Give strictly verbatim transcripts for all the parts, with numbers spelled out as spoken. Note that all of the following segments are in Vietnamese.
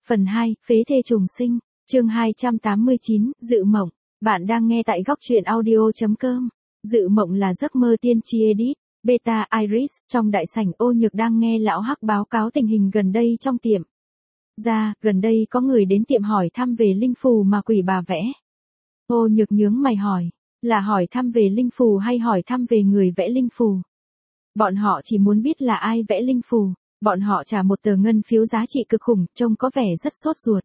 Phần hai, Phế thê trùng sinh, chương hai trăm tám mươi chín, Dự mộng. Bạn đang nghe tại góc truyện audio chấm com. Dự mộng là giấc mơ tiên tri edit, beta Iris, trong đại sảnh Ô Nhược đang nghe lão Hắc báo cáo tình hình gần đây trong tiệm. Ra, gần đây có người đến tiệm hỏi thăm về linh phù mà quỷ bà vẽ. Ô Nhược nhướng mày hỏi, là hỏi thăm về linh phù hay hỏi thăm về người vẽ linh phù? Bọn họ chỉ muốn biết là ai vẽ linh phù. Bọn họ trả một tờ ngân phiếu giá trị cực khủng, trông có vẻ rất sốt ruột.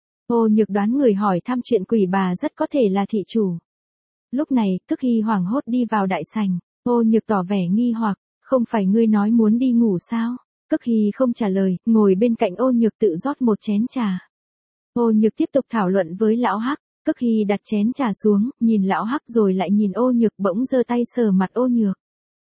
Ô Nhược đoán người hỏi thăm chuyện quỷ bà rất có thể là thị chủ. Lúc này, Cức Hy hoảng hốt đi vào đại sảnh. Ô Nhược tỏ vẻ nghi hoặc, không phải ngươi nói muốn đi ngủ sao? Cức Hy không trả lời, ngồi bên cạnh Ô Nhược tự rót một chén trà. Ô Nhược tiếp tục thảo luận với lão Hắc. Cức Hy đặt chén trà xuống, nhìn lão Hắc rồi lại nhìn Ô Nhược, bỗng giơ tay sờ mặt Ô Nhược.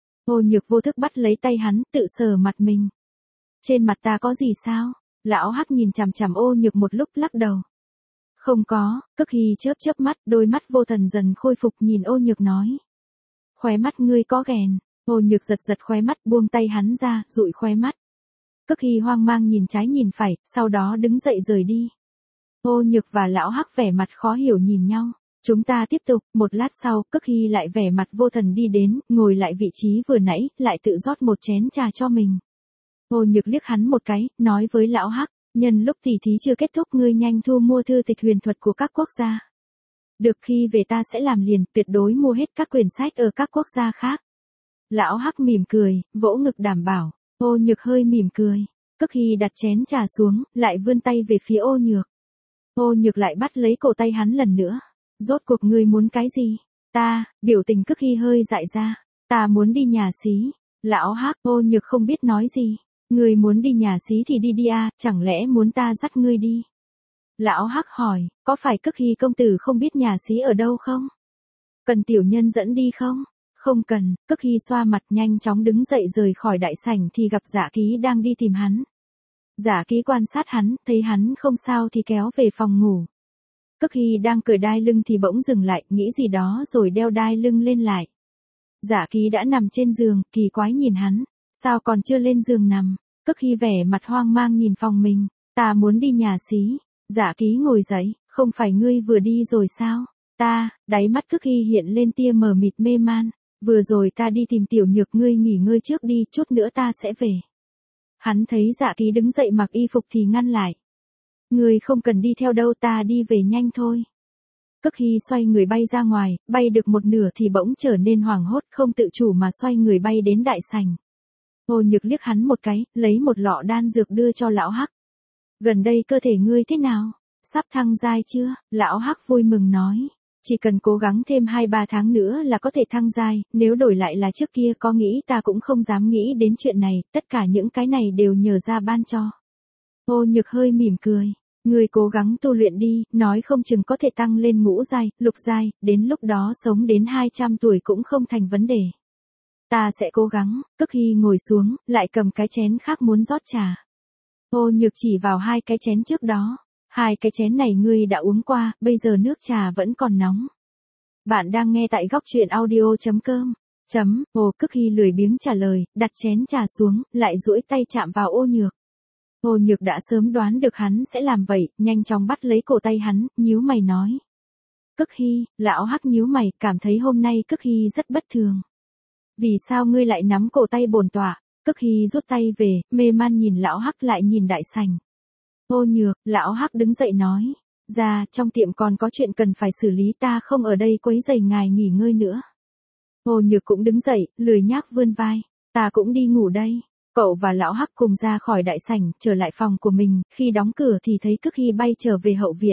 Ô Nhược vô thức bắt lấy tay hắn, tự sờ mặt mình. Trên mặt ta có gì sao? Lão Hắc nhìn chằm chằm Ô Nhược một lúc lắc đầu. Không có. Cức Hy chớp chớp mắt, đôi mắt vô thần dần khôi phục, nhìn Ô Nhược nói. Khóe mắt ngươi có ghèn. Ô Nhược giật giật khóe mắt, buông tay hắn ra, dụi khóe mắt. Cức Hy hoang mang nhìn trái nhìn phải, sau đó đứng dậy rời đi. Ô Nhược và lão Hắc vẻ mặt khó hiểu nhìn nhau. Chúng ta tiếp tục. Một lát sau, Cức Hy lại vẻ mặt vô thần đi đến, ngồi lại vị trí vừa nãy, lại tự rót một chén trà cho mình. Ô Nhược liếc hắn một cái, nói với lão Hắc, nhân lúc tỉ thí chưa kết thúc ngươi nhanh thu mua thư tịch huyền thuật của các quốc gia. Được, khi về ta sẽ làm liền, tuyệt đối mua hết các quyển sách ở các quốc gia khác. Lão Hắc mỉm cười, vỗ ngực đảm bảo. Ô Nhược hơi mỉm cười. Cức Hy đặt chén trà xuống, lại vươn tay về phía Ô Nhược. Ô Nhược lại bắt lấy cổ tay hắn lần nữa. Rốt cuộc ngươi muốn cái gì? Ta, biểu tình Cức Hy hơi dại ra. Ta muốn đi nhà xí. Lão Hắc, Ô Nhược không biết nói gì. Ngươi muốn đi nhà xí thì đi đi à, chẳng lẽ muốn ta dắt ngươi đi? Lão Hắc hỏi, có phải Cức Hy công tử không biết nhà xí ở đâu không? Cần tiểu nhân dẫn đi không? Không cần. Cức Hy xoa mặt nhanh chóng đứng dậy rời khỏi đại sảnh thì gặp Dạ Ký đang đi tìm hắn. Dạ Ký quan sát hắn, thấy hắn không sao thì kéo về phòng ngủ. Cức Hy đang cởi đai lưng thì bỗng dừng lại, nghĩ gì đó rồi đeo đai lưng lên lại. Dạ Ký đã nằm trên giường, kỳ quái nhìn hắn. Sao còn chưa lên giường nằm? Cức Hy vẻ mặt hoang mang nhìn phòng mình. Ta muốn đi nhà xí. Dạ Ký ngồi dậy, không phải ngươi vừa đi rồi sao? Ta, đáy mắt Cức Hy hiện lên tia mờ mịt mê man. Vừa rồi ta đi tìm tiểu Nhược, ngươi nghỉ ngơi trước đi, chút nữa ta sẽ về. Hắn thấy Dạ Ký đứng dậy mặc y phục thì ngăn lại. Ngươi không cần đi theo đâu, ta đi về nhanh thôi. Cức Hy xoay người bay ra ngoài, bay được một nửa thì bỗng trở nên hoảng hốt, không tự chủ mà xoay người bay đến đại sảnh. Ô Nhược liếc hắn một cái, lấy một lọ đan dược đưa cho lão Hắc. Gần đây cơ thể ngươi thế nào? Sắp thăng giai chưa? Lão Hắc vui mừng nói. Chỉ cần cố gắng thêm hai ba tháng nữa là có thể thăng giai, nếu đổi lại là trước kia có nghĩ ta cũng không dám nghĩ đến chuyện này, tất cả những cái này đều nhờ ra ban cho. Ô Nhược hơi mỉm cười. Ngươi cố gắng tu luyện đi, nói không chừng có thể tăng lên ngũ giai, lục giai, đến lúc đó sống đến hai trăm tuổi cũng không thành vấn đề. Ta sẽ cố gắng. Cức Hy ngồi xuống, lại cầm cái chén khác muốn rót trà. Ô Nhược chỉ vào hai cái chén trước đó. Hai cái chén này ngươi đã uống qua, bây giờ nước trà vẫn còn nóng. Bạn đang nghe tại góc truyện audio chấm com. Chấm, Ô Cức Hy lười biếng trả lời, đặt chén trà xuống, lại duỗi tay chạm vào Ô Nhược. Ô Nhược đã sớm đoán được hắn sẽ làm vậy, nhanh chóng bắt lấy cổ tay hắn, nhíu mày nói. Cức Hy, lão Hắc nhíu mày, cảm thấy hôm nay Cức Hy rất bất thường. Vì sao ngươi lại nắm cổ tay bổn tọa? Cức Hy rút tay về, mê man nhìn lão Hắc lại nhìn đại sảnh. Ô Nhược, lão Hắc đứng dậy nói. Ra, trong tiệm còn có chuyện cần phải xử lý, ta không ở đây quấy rầy ngài nghỉ ngơi nữa. Ô Nhược cũng đứng dậy, lười nhác vươn vai. Ta cũng đi ngủ đây. Cậu và lão Hắc cùng ra khỏi đại sảnh, trở lại phòng của mình, khi đóng cửa thì thấy Cức Hy bay trở về hậu viện.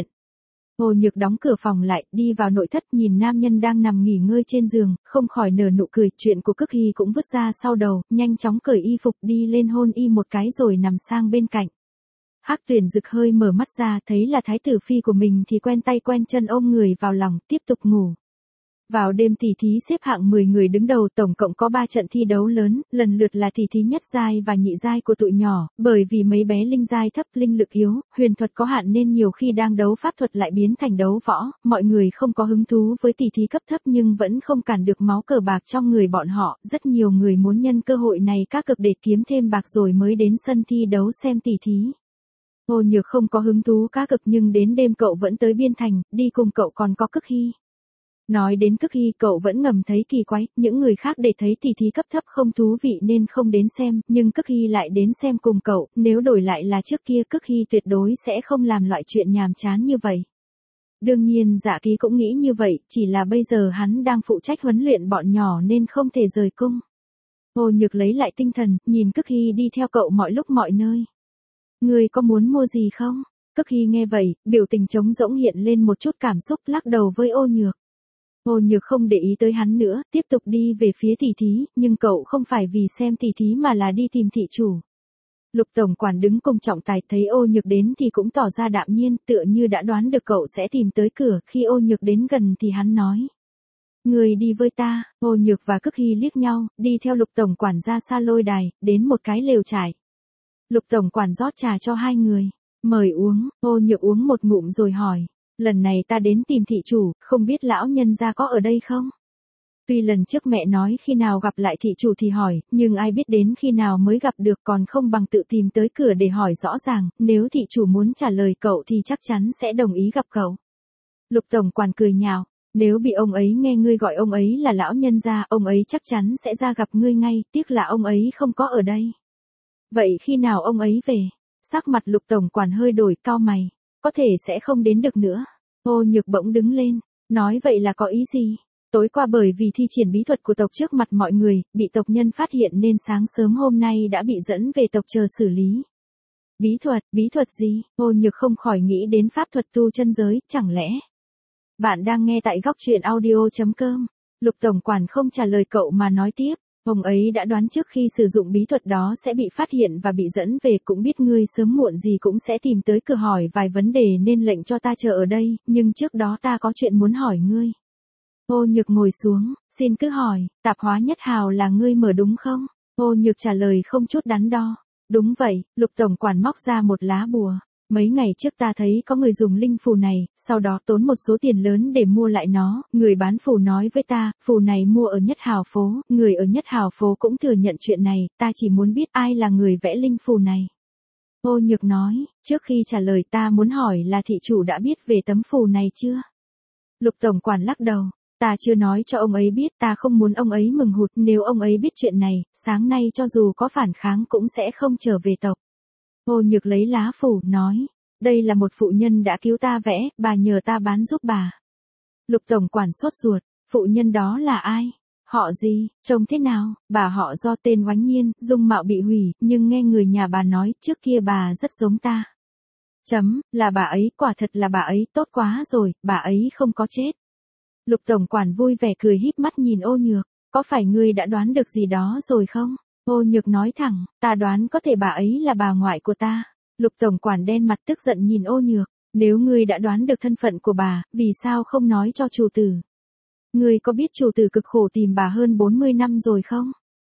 Ô Nhược đóng cửa phòng lại, đi vào nội thất nhìn nam nhân đang nằm nghỉ ngơi trên giường, không khỏi nở nụ cười, chuyện của Cức Hy cũng vứt ra sau đầu, nhanh chóng cởi y phục đi lên hôn y một cái rồi nằm sang bên cạnh. Hắc Tuyển Dực hơi mở mắt ra, thấy là thái tử phi của mình thì quen tay quen chân ôm người vào lòng, tiếp tục ngủ. Vào đêm tỷ thí xếp hạng mười người đứng đầu, tổng cộng có ba trận thi đấu lớn, lần lượt là tỷ thí nhất giai và nhị giai của tụi nhỏ, bởi vì mấy bé linh giai thấp, linh lực yếu, huyền thuật có hạn nên nhiều khi đang đấu pháp thuật lại biến thành đấu võ, mọi người không có hứng thú với tỷ thí cấp thấp nhưng vẫn không cản được máu cờ bạc trong người bọn họ, rất nhiều người muốn nhân cơ hội này cá cược để kiếm thêm bạc rồi mới đến sân thi đấu xem tỷ thí. Ô Nhược không có hứng thú cá cực nhưng đến đêm cậu vẫn tới Biên Thành, đi cùng cậu còn có Cức Hy. Nói đến Cức Hy cậu vẫn ngầm thấy kỳ quái, những người khác để thấy tỷ thí cấp thấp không thú vị nên không đến xem, nhưng Cức Hy lại đến xem cùng cậu, nếu đổi lại là trước kia Cức Hy tuyệt đối sẽ không làm loại chuyện nhàm chán như vậy. Đương nhiên Dạ Ký cũng nghĩ như vậy, chỉ là bây giờ hắn đang phụ trách huấn luyện bọn nhỏ nên không thể rời cung. Ô Nhược lấy lại tinh thần, nhìn Cức Hy đi theo cậu mọi lúc mọi nơi. Ngươi có muốn mua gì không? Cức Hy nghe vậy, biểu tình trống rỗng hiện lên một chút cảm xúc, lắc đầu với Ô Nhược. Ô Nhược không để ý tới hắn nữa, tiếp tục đi về phía tỷ thí, nhưng cậu không phải vì xem tỷ thí mà là đi tìm thị chủ. Lục tổng quản đứng cùng trọng tài thấy Ô Nhược đến thì cũng tỏ ra đạm nhiên, tựa như đã đoán được cậu sẽ tìm tới cửa, khi Ô Nhược đến gần thì hắn nói. Người đi với ta. Ô Nhược và Cức Hy liếc nhau, đi theo lục tổng quản ra xa lôi đài, đến một cái lều trại. Lục tổng quản rót trà cho hai người, mời uống. Ô Nhược uống một ngụm rồi hỏi, lần này ta đến tìm thị chủ, không biết lão nhân gia có ở đây không? Tuy lần trước mẹ nói khi nào gặp lại thị chủ thì hỏi, nhưng ai biết đến khi nào mới gặp được, còn không bằng tự tìm tới cửa để hỏi rõ ràng, nếu thị chủ muốn trả lời cậu thì chắc chắn sẽ đồng ý gặp cậu. Lục tổng quản cười nhạo, nếu bị ông ấy nghe ngươi gọi ông ấy là lão nhân gia, ông ấy chắc chắn sẽ ra gặp ngươi ngay, tiếc là ông ấy không có ở đây. Vậy khi nào ông ấy về? Sắc mặt lục tổng quản hơi đổi, cau mày, có thể sẽ không đến được nữa. Ô Nhược bỗng đứng lên, nói vậy là có ý gì? Tối qua bởi vì thi triển bí thuật của tộc trước mặt mọi người, bị tộc nhân phát hiện nên sáng sớm hôm nay đã bị dẫn về tộc chờ xử lý. Bí thuật, bí thuật gì? Ô Nhược không khỏi nghĩ đến pháp thuật tu chân giới, chẳng lẽ? Bạn đang nghe tại góc truyện audio chấm com. Lục tổng quản không trả lời cậu mà nói tiếp. Ông ấy đã đoán trước khi sử dụng bí thuật đó sẽ bị phát hiện và bị dẫn về, cũng biết ngươi sớm muộn gì cũng sẽ tìm tới cửa hỏi vài vấn đề nên lệnh cho ta chờ ở đây, nhưng trước đó ta có chuyện muốn hỏi ngươi. Ô Nhược ngồi xuống, xin cứ hỏi, tạp hóa nhất hào là ngươi mở đúng không? Ô Nhược trả lời không chút đắn đo. Đúng vậy. Lục tổng quản móc ra một lá bùa. Mấy ngày trước ta thấy có người dùng linh phù này, sau đó tốn một số tiền lớn để mua lại nó, người bán phù nói với ta, phù này mua ở Nhất Hào phố, người ở Nhất Hào phố cũng thừa nhận chuyện này, ta chỉ muốn biết ai là người vẽ linh phù này. Ô Nhược nói, trước khi trả lời ta muốn hỏi là thị chủ đã biết về tấm phù này chưa? Lục tổng quản lắc đầu, ta chưa nói cho ông ấy biết, ta không muốn ông ấy mừng hụt, nếu ông ấy biết chuyện này, sáng nay cho dù có phản kháng cũng sẽ không trở về tộc. Ô Nhược lấy lá phù, nói, đây là một phụ nhân đã cứu ta vẽ, bà nhờ ta bán giúp bà. Lục tổng quản sốt ruột, phụ nhân đó là ai? Họ gì? Trông thế nào? Bà họ Do, tên Oánh Nhiên, dung mạo bị hủy, nhưng nghe người nhà bà nói, trước kia bà rất giống ta. Chấm, là bà ấy, quả thật là bà ấy, tốt quá rồi, bà ấy không có chết. Lục tổng quản vui vẻ cười híp mắt nhìn Ô Nhược, có phải ngươi đã đoán được gì đó rồi không? Ô Nhược nói thẳng, ta đoán có thể bà ấy là bà ngoại của ta. Lục tổng quản đen mặt tức giận nhìn Ô Nhược, nếu ngươi đã đoán được thân phận của bà, vì sao không nói cho chủ tử? Ngươi có biết chủ tử cực khổ tìm bà hơn bốn mươi năm rồi không?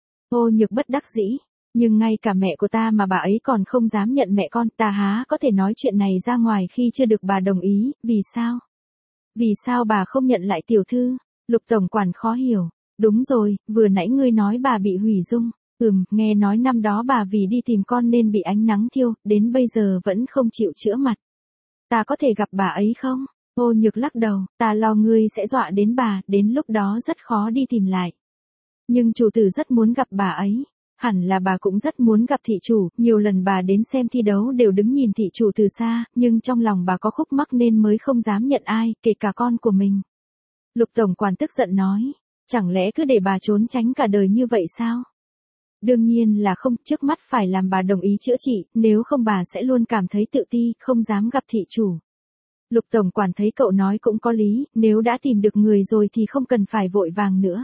Ô Nhược bất đắc dĩ, nhưng ngay cả mẹ của ta mà bà ấy còn không dám nhận mẹ con, ta há có thể nói chuyện này ra ngoài khi chưa được bà đồng ý, vì sao? Vì sao bà không nhận lại tiểu thư? Lục tổng quản khó hiểu, đúng rồi, vừa nãy ngươi nói bà bị hủy dung. Ừm, nghe nói năm đó bà vì đi tìm con nên bị ánh nắng thiêu, đến bây giờ vẫn không chịu chữa mặt. Ta có thể gặp bà ấy không? Ô Nhược lắc đầu, ta lo ngươi sẽ dọa đến bà, đến lúc đó rất khó đi tìm lại. Nhưng chủ tử rất muốn gặp bà ấy. Hẳn là bà cũng rất muốn gặp thị chủ, nhiều lần bà đến xem thi đấu đều đứng nhìn thị chủ từ xa, nhưng trong lòng bà có khúc mắc nên mới không dám nhận ai, kể cả con của mình. Lục tổng quản tức giận nói, chẳng lẽ cứ để bà trốn tránh cả đời như vậy sao? Đương nhiên là không, trước mắt phải làm bà đồng ý chữa trị, nếu không bà sẽ luôn cảm thấy tự ti, không dám gặp thị chủ. Lục tổng quản thấy cậu nói cũng có lý, nếu đã tìm được người rồi thì không cần phải vội vàng nữa.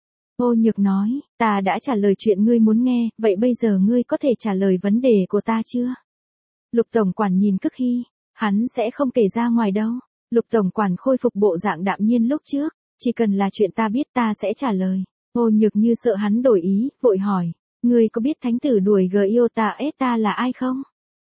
Ô Nhược nói, ta đã trả lời chuyện ngươi muốn nghe, vậy bây giờ ngươi có thể trả lời vấn đề của ta chưa? Lục tổng quản nhìn Cức Hy, hắn sẽ không kể ra ngoài đâu. Lục tổng quản khôi phục bộ dạng đạm nhiên lúc trước, chỉ cần là chuyện ta biết ta sẽ trả lời. Ô Nhược như sợ hắn đổi ý, vội hỏi, ngươi có biết thánh tử đuổi Giota Eta là ai không?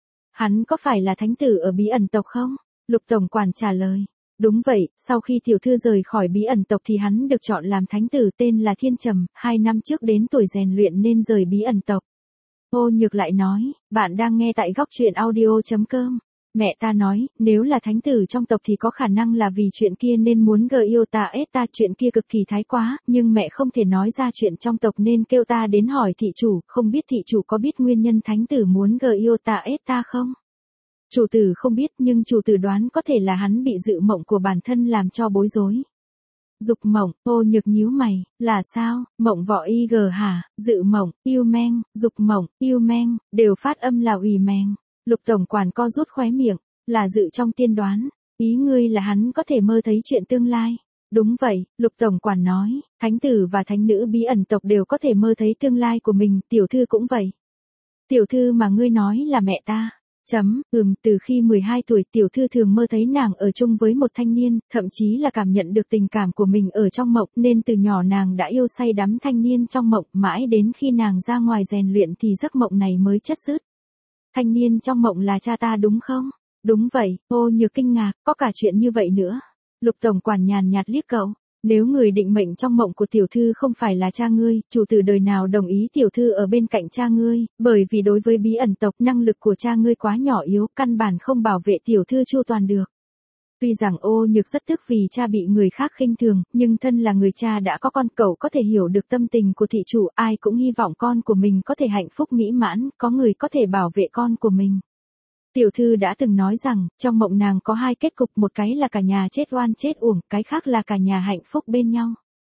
Hắn có phải là thánh tử ở bí ẩn tộc không? Lục tổng quản trả lời, đúng vậy, sau khi tiểu thư rời khỏi bí ẩn tộc thì hắn được chọn làm thánh tử, tên là Thiên Trầm, hai năm trước đến tuổi rèn luyện nên rời bí ẩn tộc. Ô Nhược lại nói, bạn đang nghe tại góc truyện audio.com. Mẹ ta nói, nếu là thánh tử trong tộc thì có khả năng là vì chuyện kia nên muốn gờ yêu ta ết ta, chuyện kia cực kỳ thái quá, nhưng mẹ không thể nói ra chuyện trong tộc nên kêu ta đến hỏi thị chủ, không biết thị chủ có biết nguyên nhân thánh tử muốn gờ yêu ta ết ta không? Chủ tử không biết, nhưng chủ tử đoán có thể là hắn bị dự mộng của bản thân làm cho bối rối. Dục mộng, Ô Nhược nhíu mày, là sao? Mộng vọ y gờ hả? Dự mộng, yêu meng, dục mộng, yêu meng, đều phát âm là ủy meng. Lục tổng quản co rút khóe miệng, là dự trong tiên đoán, ý ngươi là hắn có thể mơ thấy chuyện tương lai. Đúng vậy, Lục tổng quản nói, thánh tử và thánh nữ bí ẩn tộc đều có thể mơ thấy tương lai của mình, tiểu thư cũng vậy. Tiểu thư mà ngươi nói là mẹ ta. Chấm, ừm, từ khi mười hai tuổi tiểu thư thường mơ thấy nàng ở chung với một thanh niên, thậm chí là cảm nhận được tình cảm của mình ở trong mộng, nên từ nhỏ nàng đã yêu say đắm thanh niên trong mộng, mãi đến khi nàng ra ngoài rèn luyện thì giấc mộng này mới chất dứt. Thanh niên trong mộng là cha ta đúng không? Đúng vậy, Ô Nhược kinh ngạc, có cả chuyện như vậy nữa. Lục tổng quản nhàn nhạt liếc cậu. Nếu người định mệnh trong mộng của tiểu thư không phải là cha ngươi, chủ tử đời nào đồng ý tiểu thư ở bên cạnh cha ngươi, bởi vì đối với bí ẩn tộc năng lực của cha ngươi quá nhỏ yếu, căn bản không bảo vệ tiểu thư chu toàn được. Tuy rằng Ô Nhược rất tức vì cha bị người khác khinh thường, nhưng thân là người cha đã có con, cậu có thể hiểu được tâm tình của thị chủ, ai cũng hy vọng con của mình có thể hạnh phúc mỹ mãn, có người có thể bảo vệ con của mình. Tiểu thư đã từng nói rằng, trong mộng nàng có hai kết cục, một cái là cả nhà chết oan chết uổng, cái khác là cả nhà hạnh phúc bên nhau.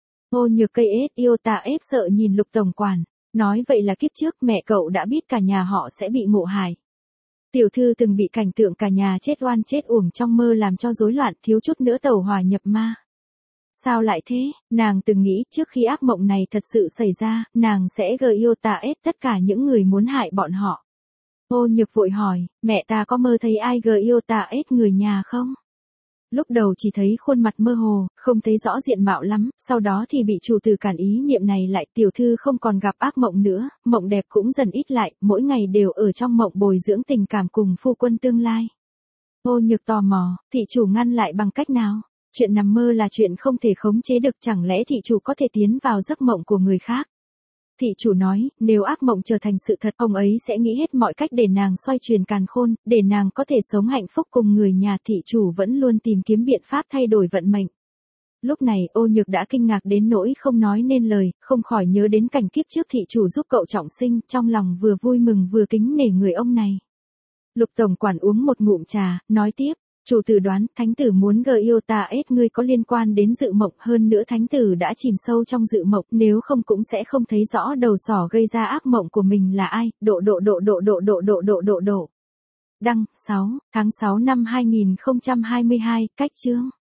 Ô Nhược cây ết yêu ta ép sợ nhìn Lục tổng quản, nói vậy là kiếp trước mẹ cậu đã biết cả nhà họ sẽ bị ngộ hại. Tiểu thư từng bị cảnh tượng cả nhà chết oan chết uổng trong mơ làm cho rối loạn, thiếu chút nữa tẩu hỏa nhập ma. Sao lại thế? Nàng từng nghĩ trước khi ác mộng này thật sự xảy ra, nàng sẽ gờ yêu ta ết tất cả những người muốn hại bọn họ. Ô Nhược vội hỏi, mẹ ta có mơ thấy ai gờ yêu ta ết người nhà không? Lúc đầu chỉ thấy khuôn mặt mơ hồ, không thấy rõ diện mạo lắm, sau đó thì bị chủ tử cản ý niệm này lại, tiểu thư không còn gặp ác mộng nữa, mộng đẹp cũng dần ít lại, mỗi ngày đều ở trong mộng bồi dưỡng tình cảm cùng phu quân tương lai. Ô Nhược tò mò, thị chủ ngăn lại bằng cách nào? Chuyện nằm mơ là chuyện không thể khống chế được, chẳng lẽ thị chủ có thể tiến vào giấc mộng của người khác? Thị chủ nói, nếu ác mộng trở thành sự thật, ông ấy sẽ nghĩ hết mọi cách để nàng xoay chuyển càn khôn, để nàng có thể sống hạnh phúc cùng người nhà. Thị chủ vẫn luôn tìm kiếm biện pháp thay đổi vận mệnh. Lúc này Ô Nhược đã kinh ngạc đến nỗi không nói nên lời, không khỏi nhớ đến cảnh kiếp trước thị chủ giúp cậu trọng sinh, trong lòng vừa vui mừng vừa kính nể người ông này. Lục tổng quản uống một ngụm trà, nói tiếp. Chủ tử đoán, thánh tử muốn gờ yêu ta ết ngươi có liên quan đến dự mộng, hơn nữa thánh tử đã chìm sâu trong dự mộng, nếu không cũng sẽ không thấy rõ đầu sỏ gây ra ác mộng của mình là ai. Độ độ độ độ độ độ độ độ độ độ độ. Đăng, sáu, tháng sáu năm hai nghìn không trăm hai mươi hai, cách chương.